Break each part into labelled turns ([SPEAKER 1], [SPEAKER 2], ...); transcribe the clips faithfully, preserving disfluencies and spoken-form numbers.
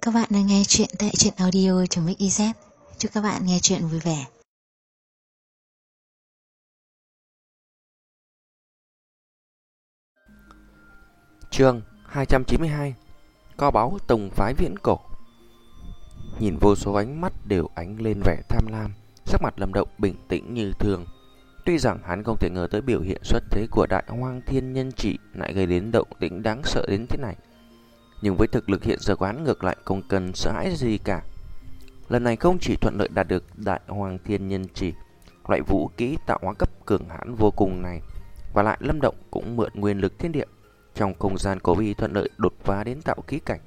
[SPEAKER 1] Các bạn đang nghe chuyện tại truyện audio.mixyz. Chúc các bạn nghe chuyện vui vẻ.
[SPEAKER 2] Chương hai trăm chín mươi hai. Kho báu tông phái viễn cổ. Nhìn vô số ánh mắt đều ánh lên vẻ tham lam, sắc mặt Lâm Động bình tĩnh như thường. Tuy rằng hắn không thể ngờ tới biểu hiện xuất thế của Đại Hoang Thiên Nhân Chỉ lại gây đến động tĩnh đáng sợ đến thế này, nhưng với thực lực hiện giờ của hắn ngược lại không cần sợ hãi gì cả. Lần này không chỉ thuận lợi đạt được Đại Hoang Thiên Nhân Chỉ, loại vũ kỹ tạo hóa cấp cường hãn vô cùng này, và lại Lâm Động cũng mượn nguyên lực thiên địa trong không gian cổ vi thuận lợi đột phá đến tạo khí cảnh.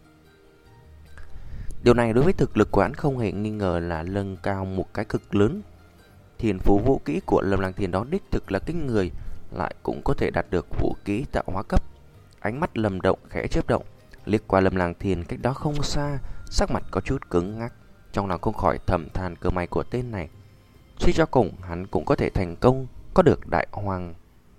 [SPEAKER 2] Điều này đối với thực lực của hắn không hề nghi ngờ là nâng cao một cái cực lớn. Thiên phú vũ kỹ của Lâm Lang Thiên đó đích thực là kinh người, lại cũng có thể đạt được vũ kỹ tạo hóa cấp. Ánh mắt Lâm Động khẽ chớp động, liếc qua Lâm Lang Thiên cách đó không xa, sắc mặt có chút cứng ngắc, trong lòng không khỏi thầm than cơ may của tên này. Suy cho cùng hắn cũng có thể thành công có được Đại Hoang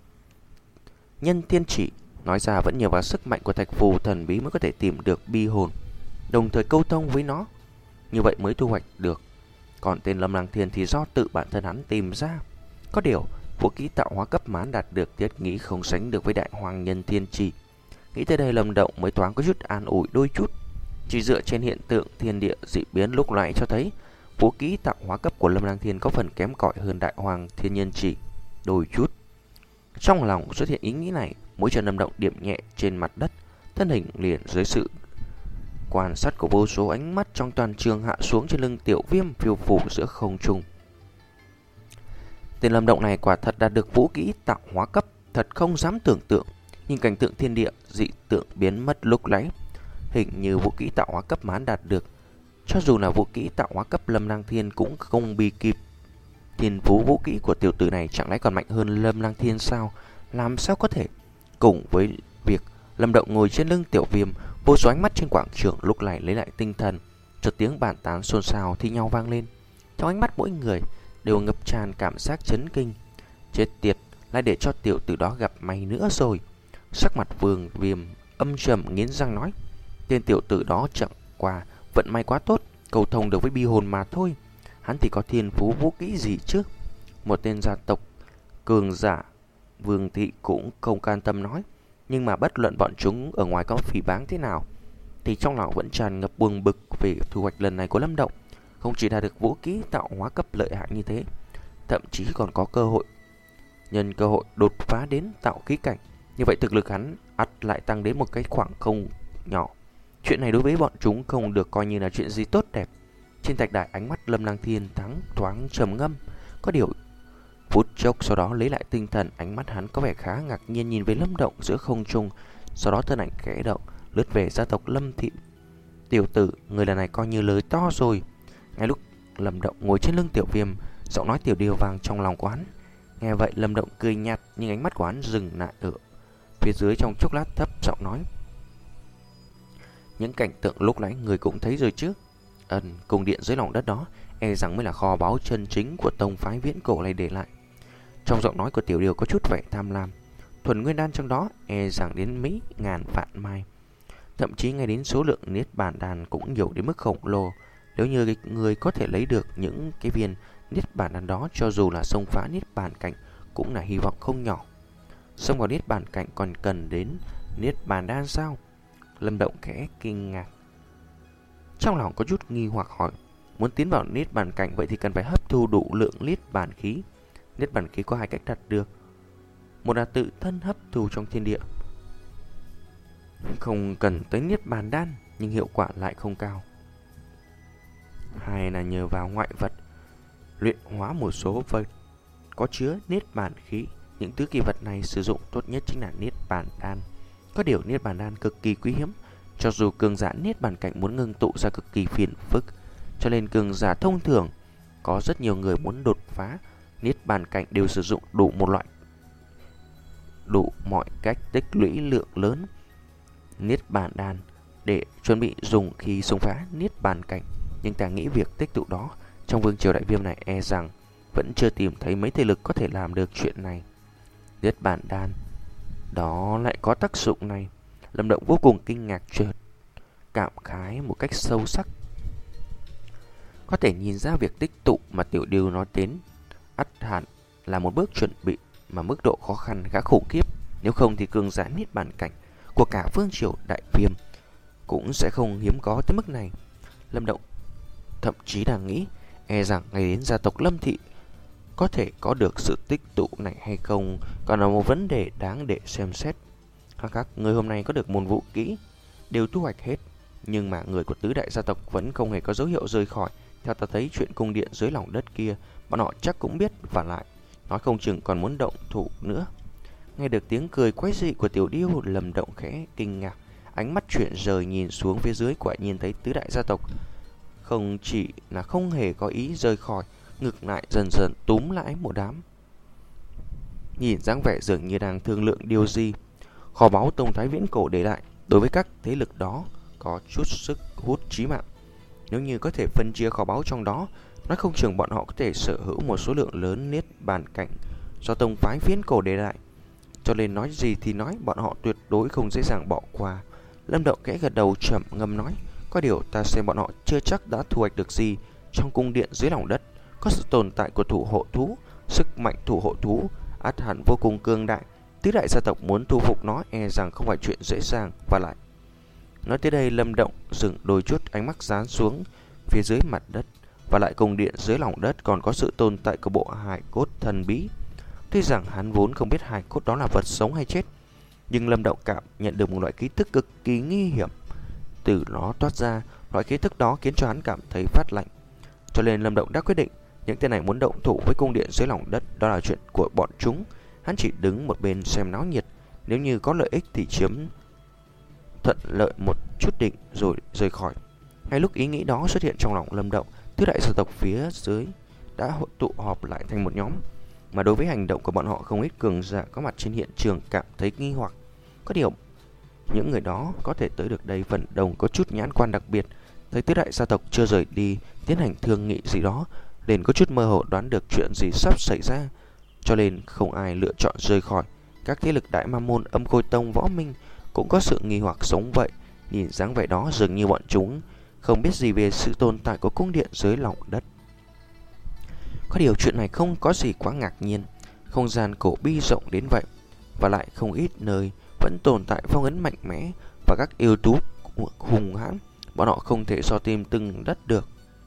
[SPEAKER 2] Nhân Thiên Chỉ. Nói ra vẫn nhờ vào sức mạnh của thạch phù thần bí mới có thể tìm được bi hồn, đồng thời câu thông với nó, như vậy mới thu hoạch được. Còn tên Lâm Lang Thiên thì do tự bản thân hắn tìm ra. Có điều vũ khí tạo hóa cấp mán đạt được thiết nghĩ không sánh được với Đại Hoang Nhân Thiên Chỉ. Nghĩ tới đây Lâm Động mới thoáng có chút an ủi đôi chút. Chỉ dựa trên hiện tượng thiên địa dị biến lúc nãy cho thấy vũ khí tạo hóa cấp của Lâm Lang Thiên có phần kém cỏi hơn Đại Hoang Thiên Nhân Chỉ đôi chút. Trong lòng xuất hiện ý nghĩ này, mũi chân Lâm Động điểm nhẹ trên mặt đất, thân hình liền dưới sự quan sát của vô số ánh mắt trong toàn trường hạ xuống trên lưng Tiểu Viêm phiêu phù giữa không trung. Tên Lâm Động này quả thật đạt được vũ kỹ tạo hóa cấp, thật không dám tưởng tượng. Nhưng cảnh tượng thiên địa dị tượng biến mất lúc nãy, hình như vũ kỹ tạo hóa cấp mán đạt được, cho dù là vũ kỹ tạo hóa cấp Lâm Lang Thiên cũng không bị kịp. Thiên phú vũ kỹ của tiểu tử này chẳng lẽ còn mạnh hơn Lâm Lang Thiên sao? Làm sao có thể? Cùng với việc Lâm Động ngồi trên lưng Tiểu Viêm, vô số ánh mắt trên quảng trường lúc này lấy lại tinh thần, chợt tiếng bàn tán xôn xao thi nhau vang lên. Trong ánh mắt mỗi người đều ngập tràn cảm giác chấn kinh. Chết tiệt, lại để cho tiểu tử đó gặp may nữa rồi. Sắc mặt Vương Viêm âm trầm nghiến răng nói, tên tiểu tử đó chẳng qua vận may quá tốt, cầu thông được với bi hồn mà thôi. Hắn thì có thiên phú vũ kỹ gì chứ? Một tên gia tộc cường giả Vương thị cũng không can tâm nói. Nhưng mà bất luận bọn chúng ở ngoài có phỉ báng thế nào, thì trong lòng vẫn tràn ngập buồn bực về thu hoạch lần này của Lâm Động. Không chỉ đạt được vũ kỹ tạo hóa cấp lợi hại như thế, thậm chí còn có cơ hội nhân cơ hội đột phá đến tạo khí cảnh. Như vậy thực lực hắn ắt lại tăng đến một cái khoảng không nhỏ. Chuyện này đối với bọn chúng không được coi như là chuyện gì tốt đẹp. Trên thạch đài ánh mắt Lâm Lang Thiên thắng thoáng trầm ngâm, có điều phút chốc sau đó lấy lại tinh thần, ánh mắt hắn có vẻ khá ngạc nhiên nhìn về Lâm Động giữa không trung, sau đó thân ảnh khẽ động lướt về gia tộc Lâm thị. Tiểu tử, người lần này coi như lời to rồi. Ngay lúc Lâm Động ngồi trên lưng Tiểu Viêm, giọng nói tiểu điêu vang trong lòng của hắn. Nghe vậy Lâm Động cười nhạt, nhưng ánh mắt của hắn dừng lại ở phía dưới trong chốc lát, thấp giọng nói, những cảnh tượng lúc nãy người cũng thấy rồi chứ? Ừm, cung điện dưới lòng đất đó e rằng mới là kho báu chân chính của tông phái viễn cổ này để lại. Trong giọng nói của tiểu điều có chút vẻ tham lam. Thuần nguyên đan trong đó e rằng đến mấy ngàn vạn mai, thậm chí ngay đến số lượng niết bàn đan cũng nhiều đến mức khổng lồ. Nếu như người có thể lấy được những cái viên niết bàn đan đó, cho dù là xông phá niết bàn cảnh cũng là hy vọng không nhỏ. Xông vào niết bàn cảnh còn cần đến niết bàn đan sao? Lâm Động khẽ kinh ngạc, trong lòng có chút nghi hoặc hỏi, muốn tiến vào niết bàn cảnh vậy thì cần phải hấp thu đủ lượng niết bàn khí. Niết bàn khí có hai cách đạt được, một là tự thân hấp thu trong thiên địa, không cần tới niết bàn đan nhưng hiệu quả lại không cao. Hai là nhờ vào ngoại vật luyện hóa một số vật có chứa niết bàn khí. Những thứ kỳ vật này sử dụng tốt nhất chính là niết bàn đan. Có điều niết bàn đan cực kỳ quý hiếm, cho dù cường giả niết bàn cảnh muốn ngưng tụ ra cực kỳ phiền phức, cho nên cường giả thông thường có rất nhiều người muốn đột phá niết bàn cảnh đều sử dụng đủ một loại đủ mọi cách tích lũy lượng lớn niết bàn đan để chuẩn bị dùng khi xông phá niết bàn cảnh. Nhưng ta nghĩ việc tích tụ đó trong vương triều Đại Viêm này e rằng vẫn chưa tìm thấy mấy thế lực có thể làm được chuyện này. Niết bàn đan đó lại có tác dụng này. Lâm Động vô cùng kinh ngạc, chợt cảm khái một cách sâu sắc. Có thể nhìn ra việc tích tụ mà Tiểu Điêu nói đến ắt hẳn là một bước chuẩn bị mà mức độ khó khăn khá khủng khiếp. Nếu không thì cường giả niết bàn cảnh của cả vương triều Đại Viêm cũng sẽ không hiếm có tới mức này. Lâm Động thậm chí đang nghĩ e rằng ngày đến gia tộc Lâm Thị có thể có được sự tích tụ này hay không còn là một vấn đề đáng để xem xét. Các người hôm nay có được môn vũ kỹ đều thu hoạch hết, nhưng mà người của tứ đại gia tộc vẫn không hề có dấu hiệu rời khỏi. Theo ta thấy chuyện cung điện dưới lòng đất kia bọn họ chắc cũng biết, và lại nói không chừng còn muốn động thủ nữa. Nghe được tiếng cười quái dị của Tiểu Điêu, Lâm Động khẽ kinh ngạc, ánh mắt chuyển rời nhìn xuống phía dưới, quả nhiên thấy tứ đại gia tộc không chỉ là không hề có ý rời khỏi, ngược lại dần dần túm lại một đám. Nhìn dáng vẻ dường như đang thương lượng điều gì. Kho báu Tông Thái Viễn Cổ để lại đối với các thế lực đó có chút sức hút chí mạng. Nếu như có thể phân chia kho báu trong đó, nói không chừng bọn họ có thể sở hữu một số lượng lớn niết bàn cảnh do Tông phái Viễn Cổ để lại. Cho nên nói gì thì nói, bọn họ tuyệt đối không dễ dàng bỏ qua. Lâm Động kẽ gật đầu trầm ngâm nói, có điều ta xem bọn họ chưa chắc đã thu hoạch được gì. Trong cung điện dưới lòng đất có sự tồn tại của thủ hộ thú, sức mạnh thủ hộ thú ắt hẳn vô cùng cường đại. Tứ đại gia tộc muốn thu phục nó e rằng không phải chuyện dễ dàng. Và lại, nói tới đây Lâm Động dừng đôi chút, ánh mắt dán xuống phía dưới mặt đất. Và lại cung điện dưới lòng đất còn có sự tồn tại của bộ hài cốt thần bí. Tuy rằng hắn vốn không biết hài cốt đó là vật sống hay chết, nhưng Lâm Động cảm nhận được một loại khí tức cực kỳ nguy hiểm từ nó toát ra. Loại khí tức đó khiến cho hắn cảm thấy phát lạnh. Cho nên Lâm Động đã quyết định, những tên này muốn động thủ với cung điện dưới lòng đất đó là chuyện của bọn chúng. Hắn chỉ đứng một bên xem náo nhiệt, nếu như có lợi ích thì chiếm thuận lợi một chút định rồi rời khỏi. Ngay lúc ý nghĩ đó xuất hiện trong lòng Lâm Động, tứ đại gia tộc phía dưới đã hội tụ họp lại thành một nhóm. Mà đối với hành động của bọn họ, không ít cường giả có mặt trên hiện trường cảm thấy nghi hoặc. Có điều những người đó có thể tới được đây phần đông có chút nhãn quan đặc biệt, thấy tứ đại gia tộc chưa rời đi tiến hành thương nghị gì đó, nên có chút mơ hồ đoán được chuyện gì sắp xảy ra. Cho nên không ai lựa chọn rời khỏi. Các thế lực Đại Ma Môn, Âm Khôi Tông, Võ Minh cũng có sự nghi hoặc sống vậy. Nhìn dáng vẻ đó dường như bọn chúng không biết gì về sự tồn tại của cung điện dưới lòng đất. Có điều chuyện này không có gì quá ngạc nhiên. Không gian cổ bi rộng đến vậy, và lại không ít nơi vẫn tồn tại phong ấn mạnh mẽ và các yêu thú hùng hãn. Bọn họ không thể so tìm từng đất được.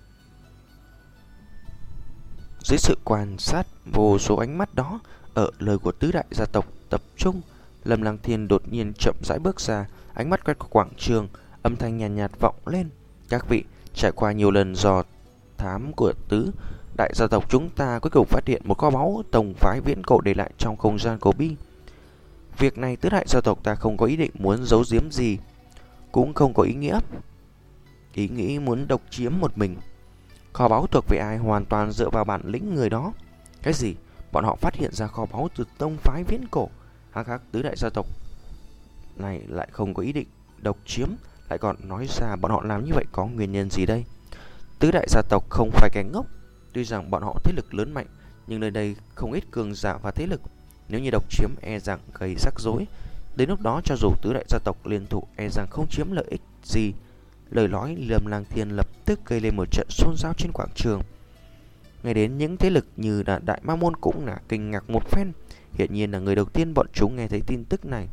[SPEAKER 2] Dưới sự quan sát vô số ánh mắt đó, ở lời của tứ đại gia tộc tập trung, Lâm Lăng Thiên đột nhiên chậm rãi bước ra, ánh mắt quét qua quảng trường, âm thanh nhàn nhạt, nhạt vọng lên. Các vị, trải qua nhiều lần dò thám của tứ đại gia tộc, chúng ta cuối cùng phát hiện một kho báu Tông phái Viễn Cổ để lại trong không gian cổ bi. Việc này tứ đại gia tộc ta không có ý định muốn giấu giếm gì, cũng không có ý nghĩa ý nghĩ muốn độc chiếm một mình. Kho báu thuộc về ai hoàn toàn dựa vào bản lĩnh người đó. Cái gì? Bọn họ phát hiện ra kho báu từ Tông phái Viễn Cổ? Hắc hắc, tứ đại gia tộc này lại không có ý định độc chiếm, lại còn nói ra bọn họ làm như vậy có nguyên nhân gì đây? Tứ đại gia tộc không phải kẻ ngốc. Tuy rằng bọn họ thế lực lớn mạnh, nhưng nơi đây không ít cường giả và thế lực. Nếu như độc chiếm e rằng gây rắc rối. Đến lúc đó cho dù tứ đại gia tộc liên thủ e rằng không chiếm lợi ích gì. Lời nói Lâm Lang Thiên lập tức gây lên một trận xôn xao trên quảng trường. Ngay đến những thế lực như là Đại Ma Môn cũng là kinh ngạc một phen. Hiện nhiên là người đầu tiên bọn chúng nghe thấy tin tức này.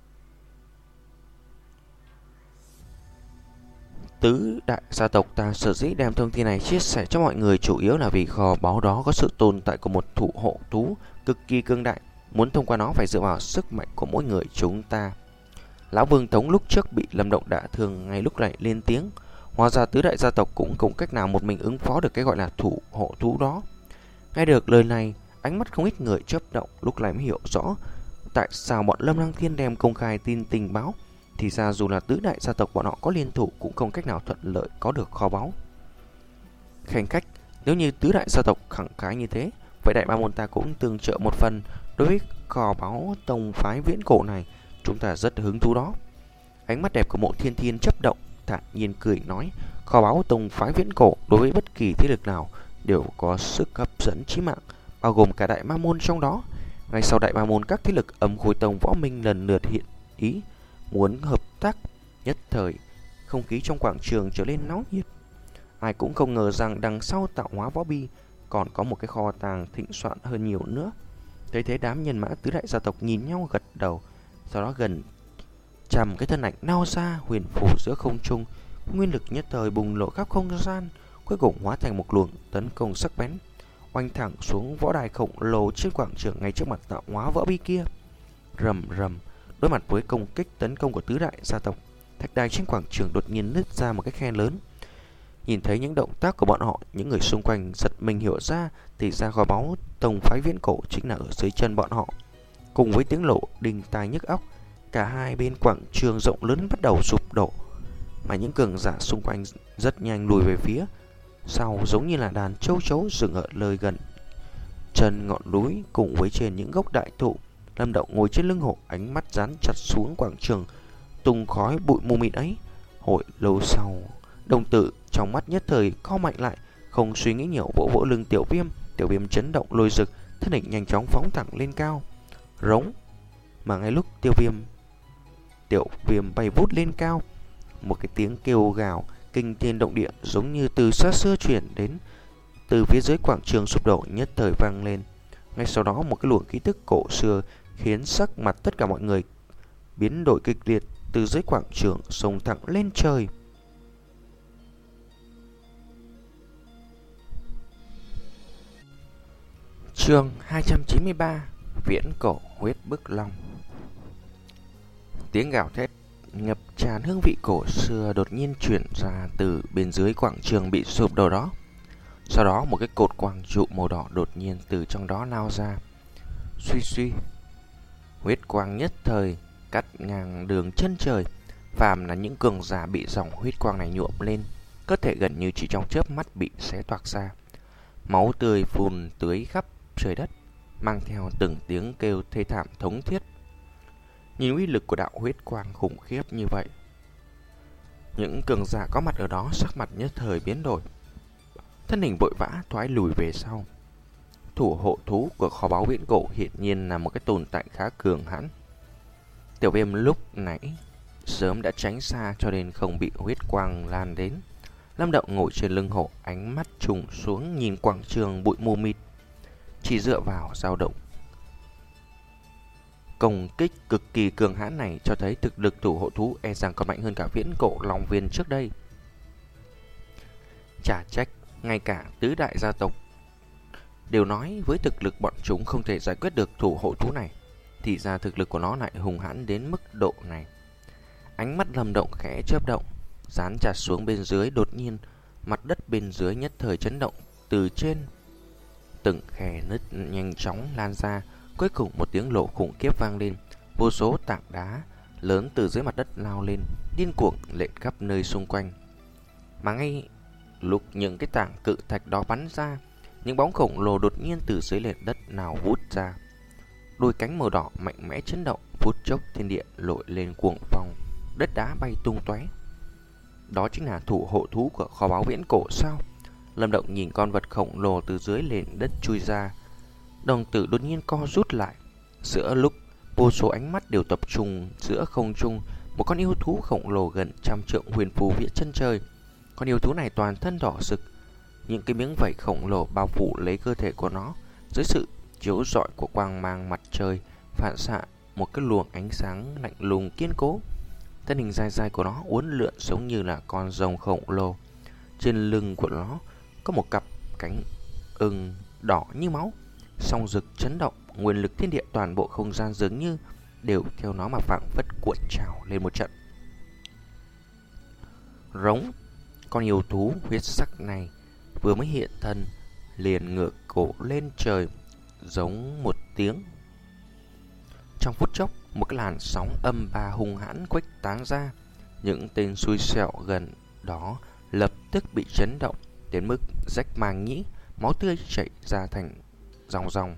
[SPEAKER 2] Tứ đại gia tộc ta sở dĩ đem thông tin này chia sẻ cho mọi người chủ yếu là vì kho báu đó có sự tồn tại của một thủ hộ thú cực kỳ cương đại. Muốn thông qua nó phải dựa vào sức mạnh của mỗi người chúng ta. Lão Vương Tống lúc trước bị Lâm Động đả thương, ngay lúc này lên tiếng. Hóa ra tứ đại gia tộc cũng không cách nào một mình ứng phó được cái gọi là thủ hộ thú đó. Nghe được lời này, ánh mắt không ít người chớp động, lúc này mới hiểu rõ tại sao bọn Lâm Lăng Thiên đem công khai tin tình báo. Thì ra dù là tứ đại gia tộc bọn họ có liên thủ cũng không cách nào thuận lợi có được kho báu. Khanh khách, nếu như tứ đại gia tộc khẳng khái như thế, vậy Đại Ma Môn ta cũng tương trợ một phần đối với kho báu Tông phái Viễn Cổ này. Chúng ta rất hứng thú đó. Ánh mắt đẹp của Mộ Thiên Thiên chớp động, thản nhiên cười nói, kho báu Tông phái Viễn Cổ đối với bất kỳ thế lực nào đều có sức hấp dẫn chí mạng, bao gồm cả Đại Ma Môn trong đó. Ngay sau Đại Ma Môn, các thế lực Âm Khôi Tông, Võ Minh lần lượt hiện ý muốn hợp tác. Nhất thời không khí trong quảng trường trở nên náo nhiệt. Ai cũng không ngờ rằng đằng sau tạo hóa võ bi còn có một cái kho tàng thịnh soạn hơn nhiều nữa. Thấy thế đám nhân mã tứ đại gia tộc nhìn nhau gật đầu. Sau đó gần trăm cái thân ảnh nao ra huyền phù giữa không trung, nguyên lực nhất thời bùng nổ khắp không gian, cuối cùng hóa thành một luồng tấn công sắc bén, oanh thẳng xuống võ đài khổng lồ trên quảng trường ngay trước mặt tạo hóa võ bi kia. Rầm rầm, đối mặt với công kích tấn công của tứ đại gia tộc, thạch đài trên quảng trường đột nhiên nứt ra một cái khe lớn. Nhìn thấy những động tác của bọn họ, những người xung quanh giật mình hiểu ra thì ra kho báu tông phái viễn cổ chính là ở dưới chân bọn họ. Cùng với tiếng lộ đinh tai nhức óc, cả hai bên quảng trường rộng lớn bắt đầu sụp đổ, mà những cường giả xung quanh rất nhanh lùi về phía sau, giống như là đàn châu chấu dừng ở nơi gần chân ngọn núi. Cùng với trên những gốc đại thụ, Lâm Động ngồi trên lưng hổ, ánh mắt dán chặt xuống quảng trường tung khói bụi mù mịt ấy. Hồi lâu sau, đồng tử trong mắt nhất thời co mạnh lại, không suy nghĩ nhiều vỗ vỗ lưng Tiểu Viêm. Tiểu Viêm chấn động lôi rực, thân hình nhanh chóng phóng thẳng lên cao. Rống. Mà ngay lúc Tiêu Viêm Tiểu Viêm bay vút lên cao, một cái tiếng kêu gào kinh thiên động địa giống như từ xa xưa truyền đến từ phía dưới quảng trường sụp đổ nhất thời vang lên. Ngay sau đó một cái luồng khí tức cổ xưa khiến sắc mặt tất cả mọi người biến đổi kịch liệt, từ dưới quảng trường xông thẳng lên trời. Chương hai trăm chín mươi ba: Viễn cổ huyết bức long. Tiếng gào thét ngập tràn hương vị cổ xưa đột nhiên chuyển ra từ bên dưới quảng trường bị sụp đổ đó. Sau đó một cái cột quang trụ màu đỏ đột nhiên từ trong đó lao ra. Suy suy, huyết quang nhất thời cắt ngang đường chân trời. Phàm là những cường giả bị dòng huyết quang này nhuộm lên, cơ thể gần như chỉ trong chớp mắt bị xé toạc ra. Máu tươi phun tưới khắp trời đất, mang theo từng tiếng kêu thê thảm thống thiết. Nhìn uy lực của đạo huyết quang khủng khiếp như vậy, những cường giả có mặt ở đó sắc mặt nhất thời biến đổi, thân hình vội vã thoái lùi về sau. Thủ hộ thú của kho báu viễn cổ hiển nhiên là một cái tồn tại khá cường hãn. Tiểu Viêm lúc nãy sớm đã tránh xa cho nên không bị huyết quang lan đến. Lâm Động ngồi trên lưng hổ, ánh mắt trùng xuống nhìn quảng trường bụi mù mịt, chỉ dựa vào dao động công kích cực kỳ cường hãn này cho thấy thực lực thủ hộ thú e rằng còn mạnh hơn cả viễn cổ long viên trước đây. Chả trách ngay cả tứ đại gia tộc đều nói với thực lực bọn chúng không thể giải quyết được thủ hộ thú này, thì ra thực lực của nó lại hùng hãn đến mức độ này. Ánh mắt Lâm Động khẽ chớp động, dán chặt xuống bên dưới. Đột nhiên mặt đất bên dưới nhất thời chấn động, từ trên từng khe nứt nhanh chóng lan ra. Cuối cùng một tiếng lộ khủng khiếp vang lên, vô số tảng đá lớn từ dưới mặt đất lao lên, điên cuồng lện khắp nơi xung quanh. Mà ngay lúc những cái tảng cự thạch đó bắn ra, những bóng khổng lồ đột nhiên từ dưới nền đất nào vút ra. Đôi cánh màu đỏ mạnh mẽ chấn động, phút chốc thiên địa lội lên cuồng phong, đất đá bay tung tóe. Đó chính là thủ hộ thú của kho báu viễn cổ sao? Lâm Động nhìn con vật khổng lồ từ dưới nền đất chui ra, đồng tử đột nhiên co rút lại. Giữa lúc vô số ánh mắt đều tập trung giữa không trung, một con yêu thú khổng lồ gần trăm trượng huyền phù phía chân trời. Con yêu thú này toàn thân đỏ rực, những cái miếng vảy khổng lồ bao phủ lấy cơ thể của nó. Dưới sự chiếu rọi của quang mang mặt trời phản xạ một cái luồng ánh sáng lạnh lùng kiên cố. Thân hình dài dài của nó uốn lượn giống như là con rồng khổng lồ. Trên lưng của nó có một cặp cánh ưng đỏ như máu, song rực chấn động, nguyên lực thiên địa toàn bộ không gian dường như đều theo nó mà phảng phất cuộn trào lên một trận. Rống. Con yêu thú huyết sắc này vừa mới hiện thân liền ngửa cổ lên trời giống một tiếng. Trong phút chốc, một cái làn sóng âm ba hung hãn khuếch tán ra. Những tên xui xẻo gần đó lập tức bị chấn động đến mức rách màng nhĩ, máu tươi chảy ra thành dòng dòng.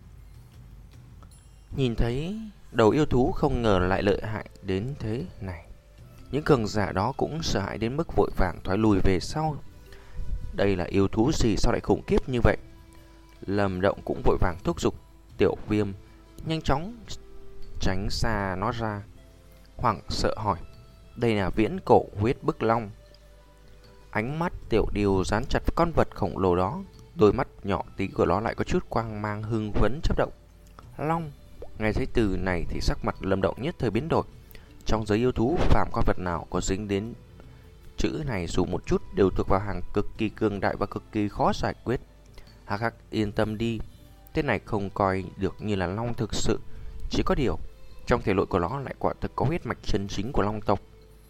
[SPEAKER 2] Nhìn thấy đầu yêu thú không ngờ lại lợi hại đến thế này, những cường giả đó cũng sợ hãi đến mức vội vàng thoái lùi về sau. Đây là yêu thú gì sao lại khủng khiếp như vậy? Lâm Động cũng vội vàng thúc giục Tiểu Viêm nhanh chóng tránh xa nó ra, hoảng sợ hỏi: Đây là viễn cổ huyết bức long. Ánh mắt Tiểu Điều dán chặt con vật khổng lồ đó, đôi mắt nhỏ tí của nó lại có chút quang mang hưng phấn chớp động. Long. Nghe thấy từ này thì sắc mặt Lâm Động nhất thời biến đổi. Trong giới yêu thú, phàm con vật nào có dính đến chữ này dù một chút đều thuộc vào hàng cực kỳ cường đại và cực kỳ khó giải quyết. Hắc hắc, yên tâm đi, tên này không coi được như là long thực sự. Chỉ có điều, trong thể nội của nó lại quả thực có huyết mạch chân chính của long tộc.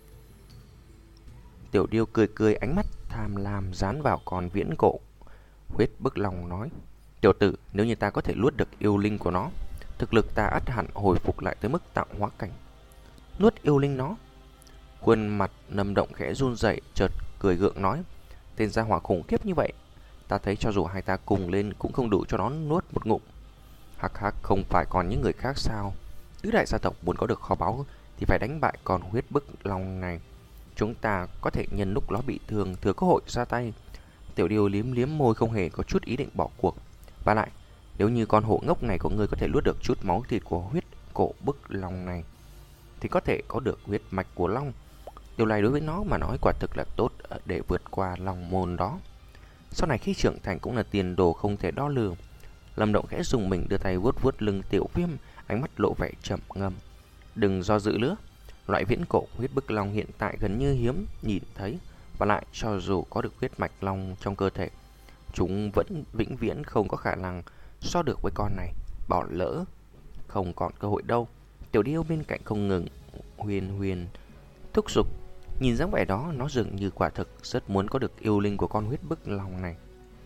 [SPEAKER 2] Tiểu Điêu cười cười, ánh mắt tham lam dán vào con viễn cổ huyết bức long nói: Tiểu tử, nếu như ta có thể nuốt được yêu linh của nó, thực lực ta ắt hẳn hồi phục lại tới mức tạo hóa cảnh. Nuốt yêu linh nó? Khuôn mặt Lâm Động khẽ run rẩy, chợt cười gượng nói: Tên gia hỏa khủng khiếp như vậy, ta thấy cho dù hai ta cùng lên cũng không đủ cho nó nuốt một ngụm. Hắc hắc, không phải còn những người khác sao? Tứ đại gia tộc muốn có được kho báu thì phải đánh bại con huyết bức long này. Chúng ta có thể nhân lúc nó bị thương thừa cơ hội ra tay. Tiểu Điêu liếm liếm môi, không hề có chút ý định bỏ cuộc. Và lại, nếu như con hổ ngốc này của ngươi có thể nuốt được chút máu thịt của huyết cổ bức long này, thì có thể có được huyết mạch của long. Điều này đối với nó mà nói quả thực là tốt để vượt qua lòng môn đó. Sau này khi trưởng thành cũng là tiền đồ không thể đo lường. Lâm Động khẽ dùng mình đưa tay vuốt vuốt lưng Tiểu Viêm, ánh mắt lộ vẻ trầm ngâm. Đừng do dự nữa, loại viễn cổ huyết bức long hiện tại gần như hiếm nhìn thấy, và lại cho dù có được huyết mạch long trong cơ thể, chúng vẫn vĩnh viễn không có khả năng so được với con này. Bỏ lỡ không còn cơ hội đâu. Tiểu Điêu bên cạnh không ngừng huyền huyền thúc giục. Nhìn dáng vẻ đó, nó dường như quả thực rất muốn có được yêu linh của con huyết bức long này.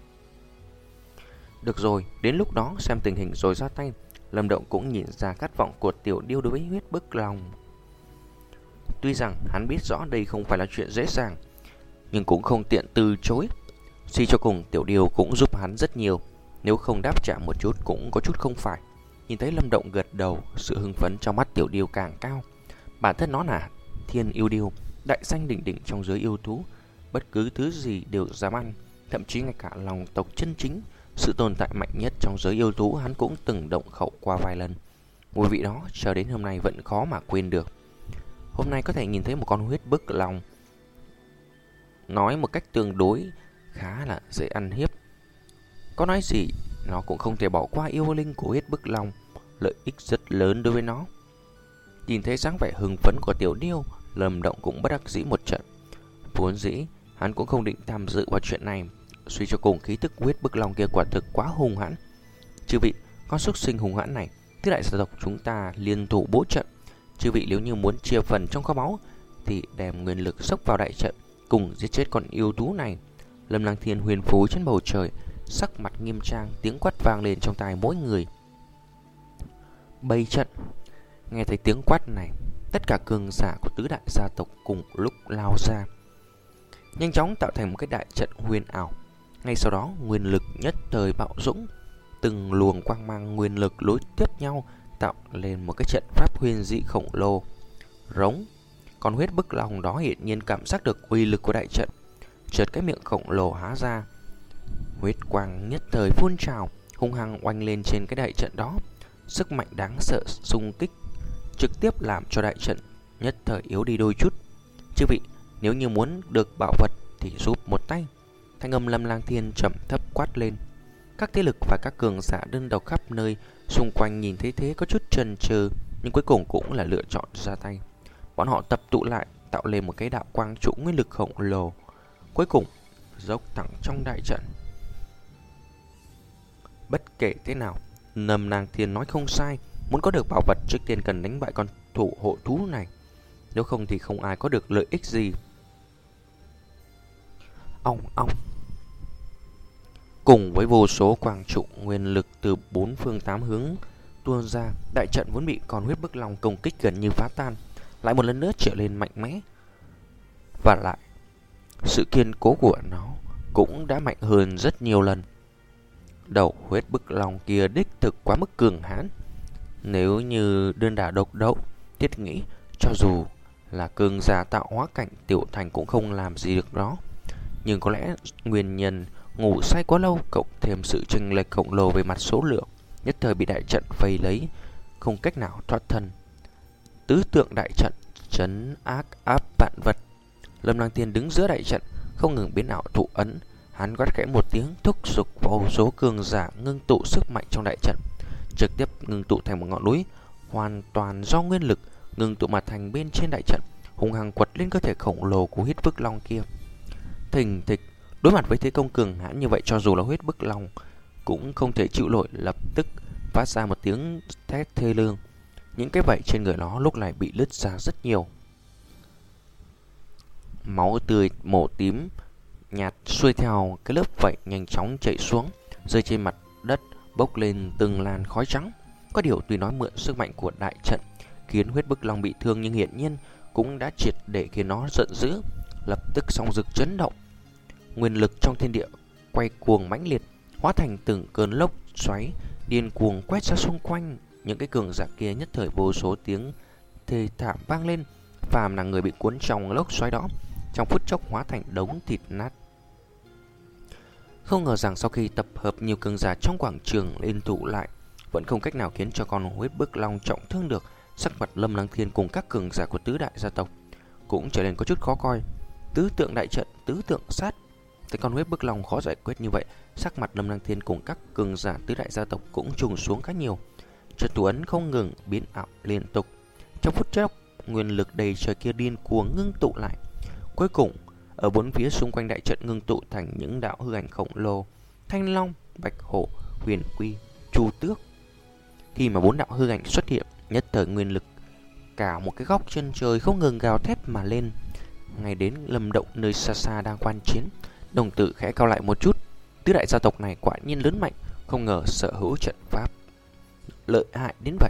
[SPEAKER 2] Được rồi, đến lúc đó xem tình hình rồi ra tay. Lâm Động cũng nhìn ra khát vọng của Tiểu Điêu đối với huyết bức long. Tuy rằng hắn biết rõ đây không phải là chuyện dễ dàng, nhưng cũng không tiện từ chối. Suy cho cùng, Tiểu Điêu cũng giúp hắn rất nhiều, nếu không đáp trả một chút cũng có chút không phải. Nhìn thấy Lâm Động gật đầu, sự hưng phấn trong mắt Tiểu Điêu càng cao. Bản thân nó là thiên yêu điêu, đại danh đỉnh đỉnh trong giới yêu thú, bất cứ thứ gì đều dám ăn, thậm chí ngay cả long tộc chân chính, sự tồn tại mạnh nhất trong giới yêu thú, hắn cũng từng động khẩu qua vài lần. Mùi vị đó cho đến hôm nay vẫn khó mà quên được. Hôm nay có thể nhìn thấy một con huyết bức long, nói một cách tương đối khá là dễ ăn hiếp. Có nói gì nó cũng không thể bỏ qua yêu linh của huyết bức long, lợi ích rất lớn đối với nó. Nhìn thấy dáng vẻ hưng phấn của Tiểu Điêu, Lâm Động cũng bất đắc dĩ một trận. Vốn dĩ hắn cũng không định tham dự vào chuyện này. Suy cho cùng, khí tức huyết bức long kia quả thực quá hung hãn. Chư vị, con xuất sinh hung hãn này, tứ đại gia tộc chúng ta liên thủ bố trận. Chư vị nếu như muốn chia phần trong kho báu thì đem nguyên lực xốc vào đại trận, cùng giết chết con yêu thú này. Lâm Lang Thiên huyền phù trên bầu trời, sắc mặt nghiêm trang, tiếng quát vang lên trong tai mỗi người. Bày trận. Nghe thấy tiếng quát này, tất cả cường giả của tứ đại gia tộc cùng lúc lao ra, nhanh chóng tạo thành một cái đại trận huyền ảo. Ngay sau đó, nguyên lực nhất thời bạo dũng, từng luồng quang mang nguyên lực nối tiếp nhau, tạo lên một cái trận pháp huyền dị khổng lồ. Rống. Con huyết bức long đó hiển nhiên cảm giác được uy lực của đại trận, chợt cái miệng khổng lồ há ra, huyết quang nhất thời phun trào, hung hăng oanh lên trên cái đại trận đó. Sức mạnh đáng sợ xung kích trực tiếp làm cho đại trận nhất thời yếu đi đôi chút. Chư vị, nếu như muốn được bảo vật thì giúp một tay. Thanh âm Lâm Lang Thiên trầm thấp quát lên. Các thế lực và các cường giả đơn độc khắp nơi xung quanh nhìn thấy thế có chút chần chừ, nhưng cuối cùng cũng là lựa chọn ra tay. Bọn họ tập tụ lại, tạo lên một cái đạo quang trụ nguyên lực khổng lồ, cuối cùng dốc thẳng trong đại trận. Bất kể thế nào, Lâm Lang Thiên nói không sai, muốn có được bảo vật trước tiên cần đánh bại con thủ hộ thú này, nếu không thì không ai có được lợi ích gì. Ong ong. Cùng với vô số quang trụ nguyên lực từ bốn phương tám hướng tuôn ra, đại trận vốn bị con huyết bức long công kích gần như phá tan, lại một lần nữa trở lên mạnh mẽ. Và lại, sự kiên cố của nó cũng đã mạnh hơn rất nhiều lần. Đầu huyết bức long kia đích thực quá mức cường hãn. Nếu như đơn đả độc đấu, thiết nghĩ cho dù là cường giả tạo hóa cảnh tiểu thành cũng không làm gì được nó. Nhưng có lẽ nguyên nhân ngủ say quá lâu cộng thêm sự chênh lệch khổng lồ về mặt số lượng, nhất thời bị đại trận vây lấy, không cách nào thoát thân. Tứ tượng đại trận trấn ác áp vạn vật. Lâm Lang Thiên đứng giữa đại trận, không ngừng biến ảo thụ ấn. Hắn quát khẽ một tiếng, thúc giục vô số cường giả ngưng tụ sức mạnh trong đại trận, trực tiếp ngưng tụ thành một ngọn núi, hoàn toàn do nguyên lực ngưng tụ mà thành bên trên đại trận, hung hăng quật lên cơ thể khổng lồ của huyết bức long kia. Thình thịch, đối mặt với thế công cường hãn như vậy, cho dù là huyết bức long cũng không thể chịu nổi, lập tức phát ra một tiếng thét thê lương. Những cái vảy trên người nó lúc này bị lứt ra rất nhiều. Máu tươi màu tím nhạt xuôi theo cái lớp vảy nhanh chóng chảy xuống, rơi trên mặt đất, bốc lên từng làn khói trắng. Có điều tuy nói mượn sức mạnh của đại trận khiến huyết bức long bị thương, nhưng hiển nhiên cũng đã triệt để khiến nó giận dữ. Lập tức song rực chấn động, nguyên lực trong thiên địa quay cuồng mãnh liệt, hóa thành từng cơn lốc xoáy điên cuồng quét ra xung quanh. Những cái cường giả kia nhất thời vô số tiếng thê thảm vang lên, phàm là người bị cuốn trong lốc xoáy đó trong phút chốc hóa thành đống thịt nát. Không ngờ rằng sau khi tập hợp nhiều cường giả trong quảng trường liên tụ lại, vẫn không cách nào khiến cho con huyết bức long trọng thương được. Sắc mặt Lâm Lang Thiên cùng các cường giả của tứ đại gia tộc cũng trở nên có chút khó coi. Tứ tượng đại trận, tứ tượng sát, cái con huyết bức long khó giải quyết như vậy, sắc mặt Lâm Lang Thiên cùng các cường giả tứ đại gia tộc cũng trùng xuống khá nhiều. Trận thủ ấn không ngừng biến ảo liên tục. Trong phút chốc, nguyên lực đầy trời kia điên cuồng ngưng tụ lại. Cuối cùng, ở bốn phía xung quanh đại trận ngưng tụ thành những đạo hư ảnh khổng lồ: Thanh Long, Bạch Hổ, Huyền Quy, Chu Tước. Khi mà bốn đạo hư ảnh xuất hiện, nhất thời nguyên lực cả một cái góc chân trời không ngừng gào thét mà lên. Ngay đến Lâm Động nơi xa xa đang quan chiến, đồng tử khẽ cao lại một chút. Tứ đại gia tộc này quả nhiên lớn mạnh, không ngờ sở hữu trận pháp lợi hại đến vậy.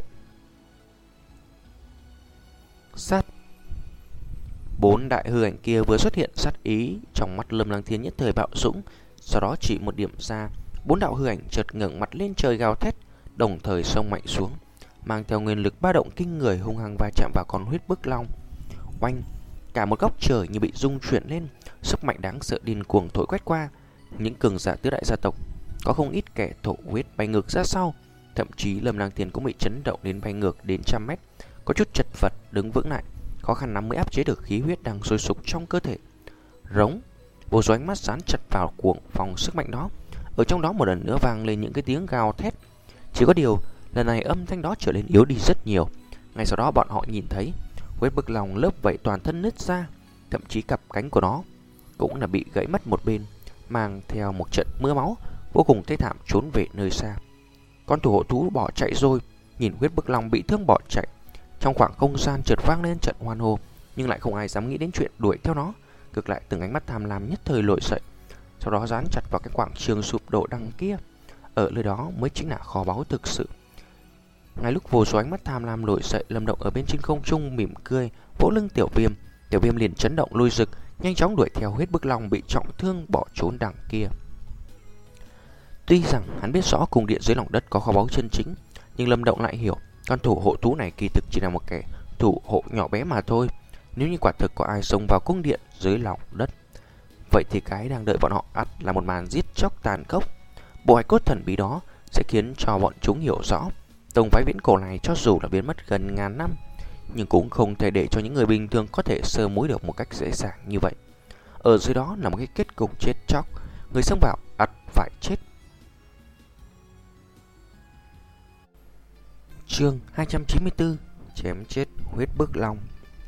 [SPEAKER 2] Sát. Bốn đại hư ảnh kia vừa xuất hiện, sát ý trong mắt Lâm Lang Thiên nhất thời bạo dũng. Sau đó chỉ một điểm ra, bốn đạo hư ảnh chợt ngẩng mặt lên trời gào thét, đồng thời xông mạnh xuống, mang theo nguyên lực ba động kinh người, hung hăng va chạm vào con huyết bức long. Oanh! Cả một góc trời như bị rung chuyển lên, sức mạnh đáng sợ điên cuồng thổi quét qua. Những cường giả tứ đại gia tộc có không ít kẻ thổ huyết bay ngược ra sau, thậm chí Lâm Lang Thiên cũng bị chấn động đến bay ngược đến trăm mét, có chút chật vật đứng vững lại, khó khăn lắm mới áp chế được khí huyết đang sôi sục trong cơ thể. Rống! Vô số ánh mắt dán chặt vào cuồng phong sức mạnh đó. Ở trong đó một lần nữa vang lên những cái tiếng gào thét. Chỉ có điều lần này âm thanh đó trở nên yếu đi rất nhiều. Ngay sau đó bọn họ nhìn thấy huyết bức long lớp vảy toàn thân nứt ra, thậm chí cặp cánh của nó cũng là bị gãy mất một bên, mang theo một trận mưa máu vô cùng thê thảm trốn về nơi xa. Con thủ hộ thú bỏ chạy rồi. Nhìn huyết bức long bị thương bỏ chạy, trong khoảng không gian chợt vang lên trận hoan hô, nhưng lại không ai dám nghĩ đến chuyện đuổi theo nó. Ngược lại từng ánh mắt tham lam nhất thời nổi dậy, sau đó dán chặt vào cái quảng trường sụp đổ đằng kia. Ở nơi đó mới chính là kho báu thực sự. Ngay lúc vô số ánh mắt tham lam nổi dậy, Lâm Động ở bên trên không trung mỉm cười vỗ lưng Tiểu Viêm. Tiểu Viêm liền chấn động lùi rực, nhanh chóng đuổi theo huyết bức long bị trọng thương bỏ trốn đằng kia. Tuy rằng hắn biết rõ cung điện dưới lòng đất có kho báu chân chính, nhưng Lâm Động lại hiểu con thủ hộ thú này kỳ thực chỉ là một kẻ thủ hộ nhỏ bé mà thôi. Nếu như quả thực có ai xông vào cung điện dưới lòng đất, vậy thì cái đang đợi bọn họ ắt là một màn giết chóc tàn khốc. Bộ hài cốt thần bí đó sẽ khiến cho bọn chúng hiểu rõ tông phái viễn cổ này cho dù là biến mất gần ngàn năm, nhưng cũng không thể để cho những người bình thường có thể sơ múi được một cách dễ dàng như vậy. Ở dưới đó là một cái kết cục chết chóc, người xông vào ắt phải chết. Chương hai trăm chín mươi tư: Chém chết huyết bức long.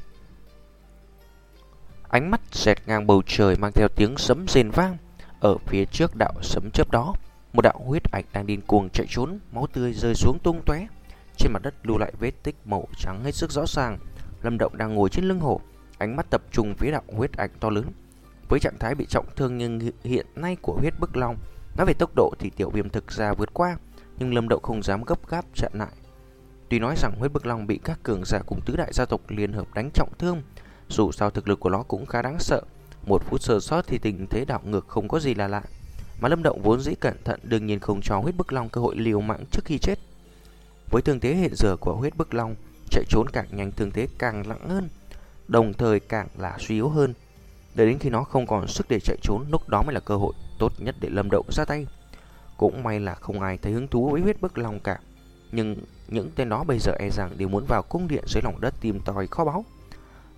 [SPEAKER 2] Ánh mắt xẹt ngang bầu trời mang theo tiếng sấm rền vang. Ở phía trước đạo sấm chớp đó, một đạo huyết ảnh đang điên cuồng chạy trốn, máu tươi rơi xuống tung tóe. Trên mặt đất lưu lại vết tích màu trắng hết sức rõ ràng. Lâm Động đang ngồi trên lưng hổ, ánh mắt tập trung phía đạo huyết ảnh to lớn. Với trạng thái bị trọng thương nhưng hiện nay của huyết bức long, nói về tốc độ thì Tiểu Viêm thực ra vượt qua, nhưng Lâm Động không dám gấp gáp chặn lại. Tuy nói rằng huyết bức long bị các cường giả cùng tứ đại gia tộc liên hợp đánh trọng thương, dù sao thực lực của nó cũng khá đáng sợ. Một phút sơ sót thì tình thế đảo ngược không có gì là lạ. Mà Lâm Động vốn dĩ cẩn thận, đương nhiên không cho huyết bức long cơ hội liều mạng trước khi chết. Với thương thế hiện giờ của huyết bức long, chạy trốn càng nhanh thương thế càng nặng hơn, đồng thời càng là suy yếu hơn. Đợi đến khi nó không còn sức để chạy trốn, lúc đó mới là cơ hội tốt nhất để Lâm Động ra tay. Cũng may là không ai thấy hứng thú với huyết bức long cả, nhưng những tên đó bây giờ e rằng đều muốn vào cung điện dưới lòng đất tìm tòi kho báu.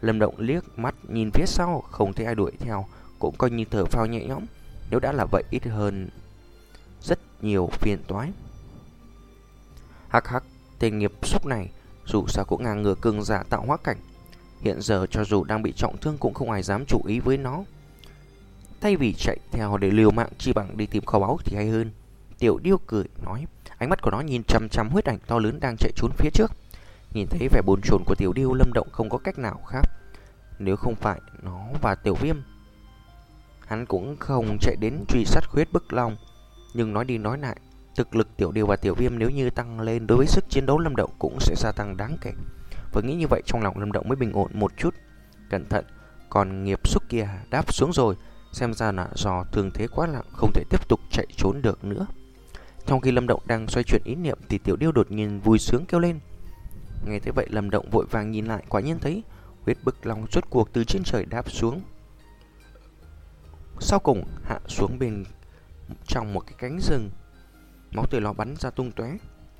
[SPEAKER 2] Lâm Động liếc mắt nhìn phía sau, không thấy ai đuổi theo, cũng coi như thở phào nhẹ nhõm. Nếu đã là vậy ít hơn rất nhiều phiền toái. Hắc hắc, tên nghiệp xúc này dù sao cũng ngang ngửa cường giả tạo hóa cảnh. Hiện giờ cho dù đang bị trọng thương cũng không ai dám chú ý với nó. Thay vì chạy theo để liều mạng, chi bằng đi tìm kho báu thì hay hơn. Tiểu Điêu cười nói, ánh mắt của nó nhìn chằm chằm huyết ảnh to lớn đang chạy trốn phía trước. Nhìn thấy vẻ bồn chồn của Tiểu Điêu, Lâm Động không có cách nào khác. Nếu không phải nó và Tiểu Viêm, hắn cũng không chạy đến truy sát huyết bức long. Nhưng nói đi nói lại, thực lực Tiểu Điêu và Tiểu Viêm nếu như tăng lên, đối với sức chiến đấu Lâm Động cũng sẽ gia tăng đáng kể. Và nghĩ như vậy, trong lòng Lâm Động mới bình ổn một chút. Cẩn thận, còn nghiệp xúc kia đáp xuống rồi, xem ra là do thương thế quá nặng, không thể tiếp tục chạy trốn được nữa. Trong khi Lâm Động đang xoay chuyển ý niệm thì Tiểu Điêu đột nhiên vui sướng kêu lên. Nghe thế vậy, Lâm Động vội vàng nhìn lại, quả nhiên thấy huyết bức long rốt cuộc từ trên trời đáp xuống, sau cùng hạ xuống bên trong một cái cánh rừng. Máu tươi nó bắn ra tung tóe.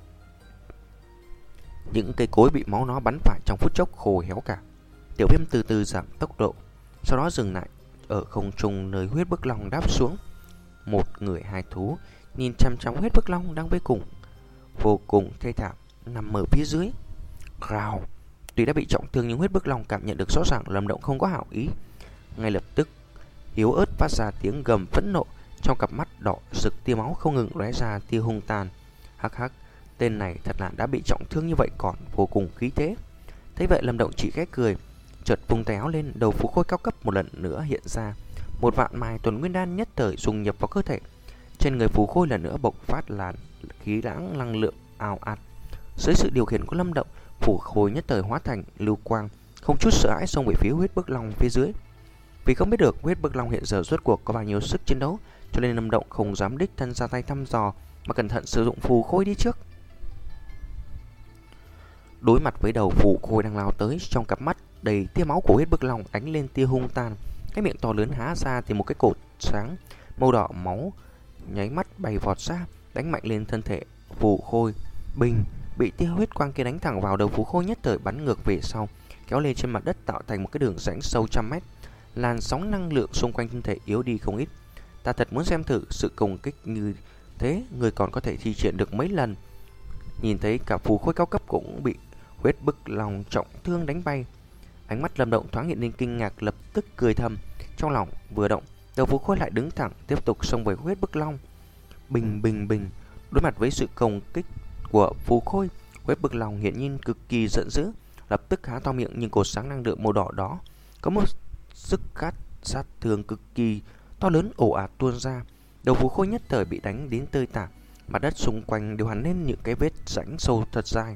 [SPEAKER 2] Những cây cối bị máu nó bắn phải trong phút chốc khô héo cả. Tiểu Viêm từ từ giảm tốc độ, sau đó dừng lại ở không trung nơi huyết bức long đáp xuống. Một người hai thú nhìn chăm chăm huyết bức long đang với cùng vô cùng thê thảm nằm ở phía dưới. Rào. Tuy đã bị trọng thương nhưng huyết bức long cảm nhận được rõ ràng Lâm Động không có hảo ý. Ngay lập tức yếu ớt phát ra tiếng gầm phẫn nộ, trong cặp mắt đỏ rực tia máu không ngừng lóe ra tia hung tàn. Hắc hắc, tên này thật là đã bị trọng thương như vậy còn vô cùng khí thế. Thấy vậy, Lâm Động chỉ khẽ cười, chợt vung tay áo lên, đầu phù khôi cao cấp một lần nữa hiện ra. Một vạn mai tuần nguyên đan nhất thời dung nhập vào cơ thể. Trên người phù khôi lần nữa bộc phát làn khí lãng năng lượng ào ạt. Dưới sự điều khiển của Lâm Động, phù khôi nhất thời hóa thành lưu quang, không chút sợ hãi xông về phía huyết bức long phía dưới. Vì không biết được huyết bức long hiện giờ rốt cuộc có bao nhiêu sức chiến đấu, cho nên Lâm Động không dám đích thân ra tay thăm dò, mà cẩn thận sử dụng phù khôi đi trước. Đối mặt với đầu phù khôi đang lao tới, trong cặp mắt đầy tia máu của huyết bức long ánh lên tia hung tàn. Cái miệng to lớn há ra thì một cái cột sáng màu đỏ máu nháy mắt bay vọt ra, đánh mạnh lên thân thể phù khôi. Bình, bị tia huyết quang kia đánh thẳng vào đầu phù khôi, nhất thời bắn ngược về sau, kéo lên trên mặt đất tạo thành một cái đường rãnh sâu trăm mét. Làn sóng năng lượng xung quanh thân thể yếu đi không ít. Ta thật muốn xem thử sự công kích như thế người còn có thể thi triển được mấy lần. Nhìn thấy cả phù khôi cao cấp cũng bị huyết bức long trọng thương đánh bay, ánh mắt Lâm Động thoáng hiện lên kinh ngạc, lập tức cười thầm. Trong lòng vừa động, đầu phù khôi lại đứng thẳng, tiếp tục xông về huyết bức long. Bình bình bình. Đối mặt với sự công kích của phù khôi, huyết bức long hiện nhiên cực kỳ giận dữ, lập tức há to miệng, nhưng cột sáng năng lượng màu đỏ đó có một sức cát sát thương cực kỳ to lớn ồ ạt tuôn ra. Đầu phù khôi nhất thời bị đánh đến tơi tả, mặt đất xung quanh đều hằn lên những cái vết rãnh sâu thật dài.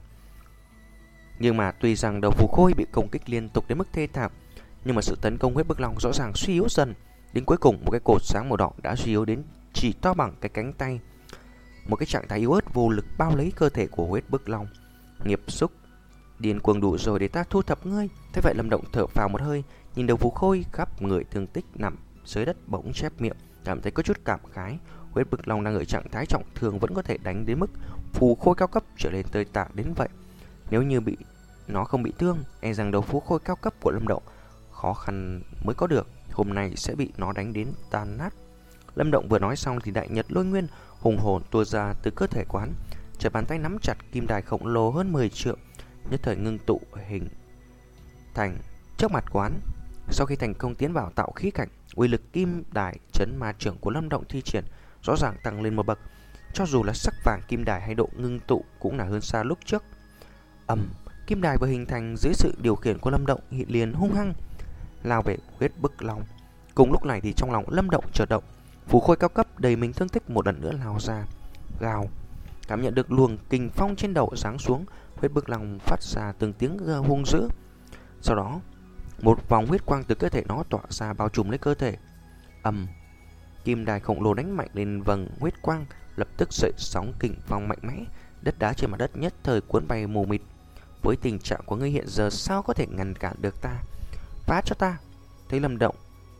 [SPEAKER 2] Nhưng mà tuy rằng đầu phù khôi bị công kích liên tục đến mức thê thảm, nhưng mà sự tấn công huyết bức long rõ ràng suy yếu dần. Đến cuối cùng, một cái cột sáng màu đỏ đã suy yếu đến chỉ to bằng cái cánh tay. Một cái trạng thái yếu ớt vô lực bao lấy cơ thể của huyết bức long. Nghiệp xúc, điên cuồng đủ rồi để ta thu thập ngươi. Thế vậy Lâm Động thở phào một hơi, nhìn đầu phù khôi khắp người thương tích nằm dưới đất bỗng chép miệng, cảm thấy có chút cảm khái. Huyết bức long đang ở trạng thái trọng thương vẫn có thể đánh đến mức phù khôi cao cấp trở lên tơi tả đến vậy. Nếu như bị nó không bị thương, e rằng đầu phù khôi cao cấp của Lâm Động khó khăn mới có được, hôm nay sẽ bị nó đánh đến tan nát. Lâm Động vừa nói xong thì đại nhật lôi nguyên hùng hồn tua ra từ cơ thể quán, chợt bàn tay nắm chặt kim đài khổng lồ hơn mười trượng, nhất thời ngưng tụ hình thành trước mặt quán. Sau khi thành công tiến vào tạo khí cảnh, uy lực kim đài chấn ma trưởng của Lâm Động thi triển rõ ràng tăng lên một bậc, cho dù là sắc vàng kim đài hay độ ngưng tụ cũng là hơn xa lúc trước. Ầm, kim đài vừa hình thành dưới sự điều khiển của Lâm Động hiện liền hung hăng lao về huyết bức long. Cùng lúc này thì trong lòng Lâm Động chợt động, phù khôi cao cấp đầy mình thương tích một lần nữa lao ra, gào. Cảm nhận được luồng kình phong trên đầu giáng xuống, huyết bức long phát ra từng tiếng hung dữ. Sau đó, một vòng huyết quang từ cơ thể nó tỏa ra bao trùm lấy cơ thể. Ầm, kim đài khổng lồ đánh mạnh lên vầng huyết quang, lập tức dậy sóng kình phong mạnh mẽ, đất đá trên mặt đất nhất thời cuốn bay mù mịt. Với tình trạng của ngươi hiện giờ sao có thể ngăn cản được ta? Phá cho ta! Thấy Lâm Động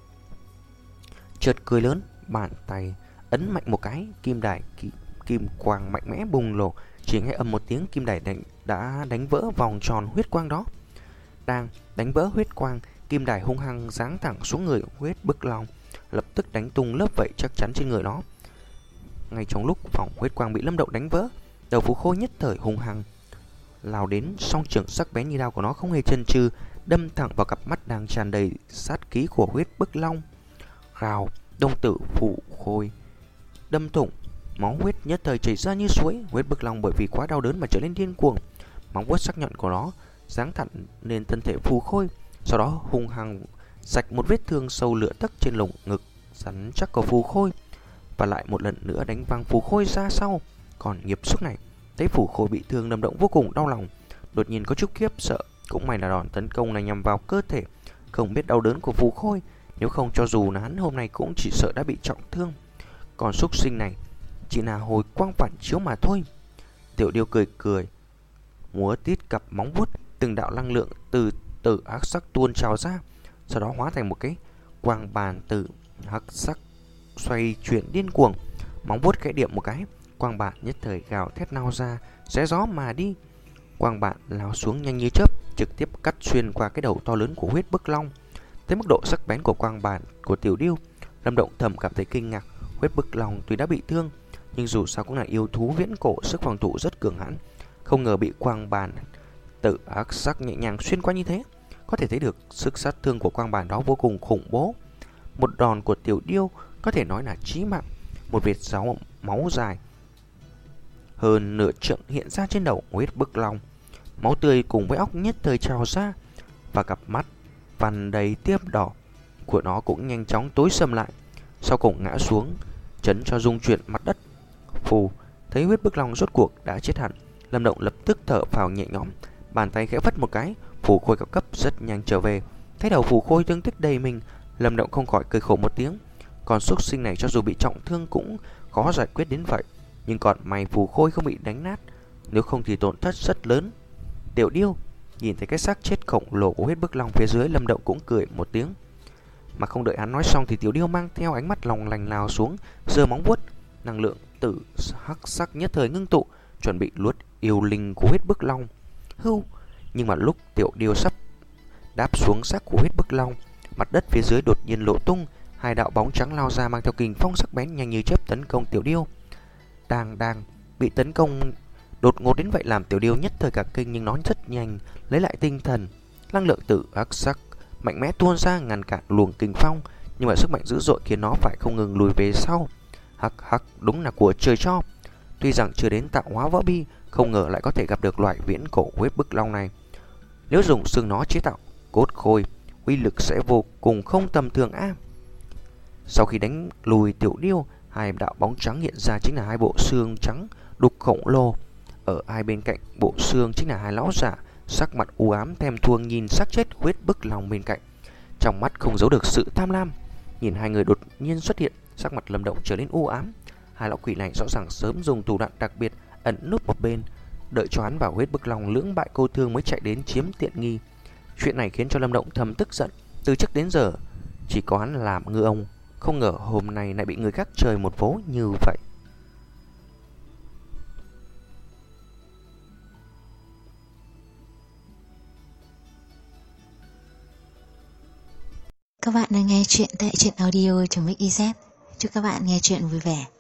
[SPEAKER 2] chợt cười lớn, bàn tay ấn mạnh một cái, kim đài kim, kim quang mạnh mẽ bùng nổ, chỉ nghe ầm một tiếng, kim đài đánh, đã đánh vỡ vòng tròn huyết quang đó. đang đánh vỡ huyết quang, kim đài hung hăng giáng thẳng xuống người huyết bức long, lập tức đánh tung lớp vảy chắc chắn trên người nó. Ngay trong lúc vòng huyết quang bị Lâm Động đánh vỡ, đầu Phù Khôi nhất thời hung hăng lao đến, song trường sắc bén như đao của nó không hề chần chừ, đâm thẳng vào cặp mắt đang tràn đầy sát khí của huyết bức long. Rào, đông tử Phù Khôi đâm thủng, máu huyết nhất thời chảy ra như suối. Huyết bức long bởi vì quá đau đớn mà trở nên điên cuồng, móng vuốt sắc nhọn của nó giáng thẳng lên thân thể Phù Khôi, sau đó hung hăng sạch một vết thương sâu lửa tấc trên lồng ngực rắn chắc của Phù Khôi, và lại một lần nữa đánh văng Phù Khôi ra sau. Còn nghiệp xúc này thấy Phù Khôi bị thương, Lâm Động vô cùng đau lòng, đột nhiên có chút khiếp sợ. Cũng may là đòn tấn công này nhằm vào cơ thể không biết đau đớn của Phù Khôi, nếu không cho dù là hắn hôm nay cũng chỉ sợ đã bị trọng thương. Còn xúc sinh này chỉ là hồi quang phản chiếu mà thôi. Tiểu Điêu cười cười, múa tít cặp móng vuốt, từng đạo năng lượng từ từ hắc sắc tuôn trào ra, sau đó hóa thành một cái quang bàn từ hắc sắc xoay chuyển điên cuồng. Móng vuốt khẽ điểm một cái, quang bản nhất thời gào thét lao ra, xé gió mà đi. Quang bản lao xuống nhanh như chớp, trực tiếp cắt xuyên qua cái đầu to lớn của huyết bức long. Tới mức độ sắc bén của quang bản của Tiểu Điêu, Lâm Động thầm cảm thấy kinh ngạc. Huyết bức long tuy đã bị thương, nhưng dù sao cũng là yêu thú viễn cổ, sức phòng thủ rất cường hãn, không ngờ bị quang bản tự ác sắc nhẹ nhàng xuyên qua như thế. Có thể thấy được sức sát thương của quang bản đó vô cùng khủng bố. Một đòn của Tiểu Điêu có thể nói là chí mạng. Một vệt giáo máu dài hơn nửa trượng hiện ra trên đầu huyết bức long, máu tươi cùng với óc nhất thời trào ra, và cặp mắt vằn đầy tiêm đỏ của nó cũng nhanh chóng tối sầm lại, sau cùng ngã xuống, chấn cho rung chuyển mặt đất. Phù thấy huyết bức long rốt cuộc đã chết hẳn, Lâm Động lập tức thở phào nhẹ nhõm, bàn tay khẽ phất một cái, Phù Khôi cao cấp rất nhanh trở về. Thấy đầu Phù Khôi thương tích đầy mình, Lâm Động không khỏi cười khổ một tiếng. Còn xúc sinh này cho dù bị trọng thương cũng khó giải quyết đến vậy, nhưng còn may Phù Khôi không bị đánh nát, nếu không thì tổn thất rất lớn. Tiểu Điêu nhìn thấy cái xác chết khổng lồ của huyết bức long phía dưới, Lâm Động cũng cười một tiếng. Mà không đợi hắn nói xong thì Tiểu Điêu mang theo ánh mắt lòng lành lao xuống, giơ móng vuốt, năng lượng tử hắc sắc nhất thời ngưng tụ, chuẩn bị luốt yêu linh của huyết bức long. Hưu, nhưng mà lúc Tiểu Điêu sắp đáp xuống xác của huyết bức long, mặt đất phía dưới đột nhiên lộ tung, hai đạo bóng trắng lao ra mang theo kình phong sắc bén nhanh như chớp tấn công Tiểu Điêu. Đang đang bị tấn công đột ngột đến vậy làm Tiểu Điêu nhất thời cả kinh, nhưng nó rất nhanh lấy lại tinh thần, năng lượng tử hắc sắc mạnh mẽ tuôn ra ngăn cản luồng kình phong, nhưng mà sức mạnh dữ dội khiến nó phải không ngừng lùi về sau. Hắc hắc, đúng là của trời cho. Tuy rằng chưa đến tạo hóa võ bi, không ngờ lại có thể gặp được loại viễn cổ huyết bức long này. Nếu dùng xương nó chế tạo cốt khôi, uy lực sẽ vô cùng không tầm thường a. Sau khi đánh lùi Tiểu Điêu, hai đạo bóng trắng hiện ra chính là hai bộ xương trắng đục khổng lồ. Ở hai bên cạnh bộ xương chính là hai lão giả, sắc mặt u ám thèm thuồng nhìn xác chết huyết bức long bên cạnh, trong mắt không giấu được sự tham lam. Nhìn hai người đột nhiên xuất hiện, sắc mặt Lâm Động trở nên u ám. Hai lão quỷ này rõ ràng sớm dùng thủ đoạn đặc biệt ẩn núp một bên, đợi cho hắn vào huyết bức long lưỡng bại câu thương mới chạy đến chiếm tiện nghi. Chuyện này khiến cho Lâm Động thầm tức giận. Từ trước đến giờ chỉ có hắn làm ngư ông, không ngờ hôm nay lại bị người khác chơi một vố như vậy.
[SPEAKER 1] Các bạn đang nghe chuyện tại truyện audio.mixyz. Chúc các bạn nghe chuyện vui vẻ.